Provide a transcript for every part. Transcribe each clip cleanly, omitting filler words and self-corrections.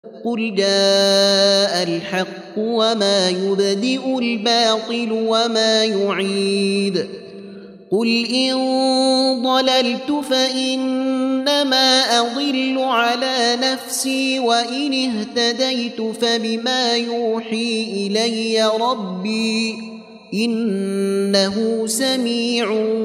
قل جاء الحق وما يبدئ الباطل وما يعيد قل إن ضللت فإنما أضل على نفسي وإن اهتديت فبما يوحي إلي ربي إنه سميع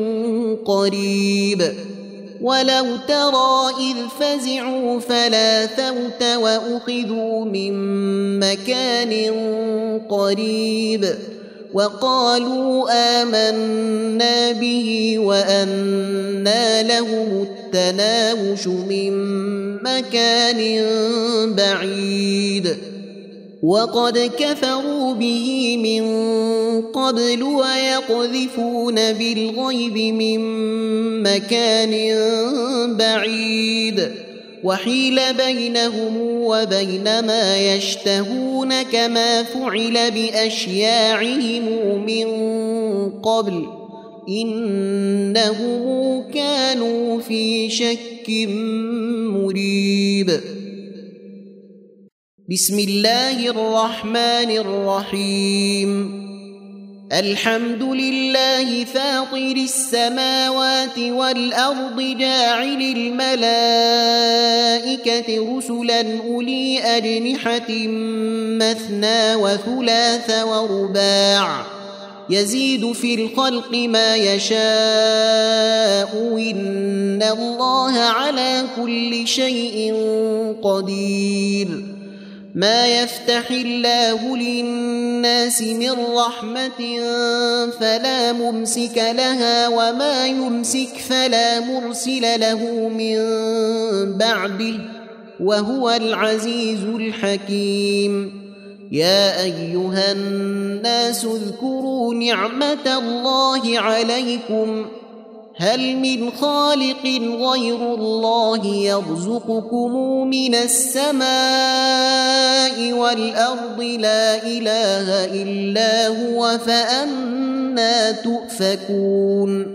قريب ولو ترى إذ فزعوا فلا فوت وأخذوا من مكان قريب وقالوا آمنا به وأنى لهم التناوش من مكان بعيد وقد كفروا به من قبل ويقذفون بالغيب من مكان بعيد وحيل بينهم وبين ما يشتهون كما فعل بأشياعهم من قبل إنهم كانوا في شك مريب بسم الله الرحمن الرحيم الحمد لله فاطر السماوات والأرض جاعل الملائكة رسلا أولي أجنحة مثنى وثلاث ورباع يزيد في الخلق ما يشاء إن الله على كل شيء قدير ما يفتح الله للناس من رحمة فلا ممسك لها وما يمسك فلا مرسل له من بعده وهو العزيز الحكيم يا أيها الناس اذكروا نعمة الله عليكم هل من خالق غير الله يرزقكم من السماء والأرض لا إله إلا هو فأنى تؤفكون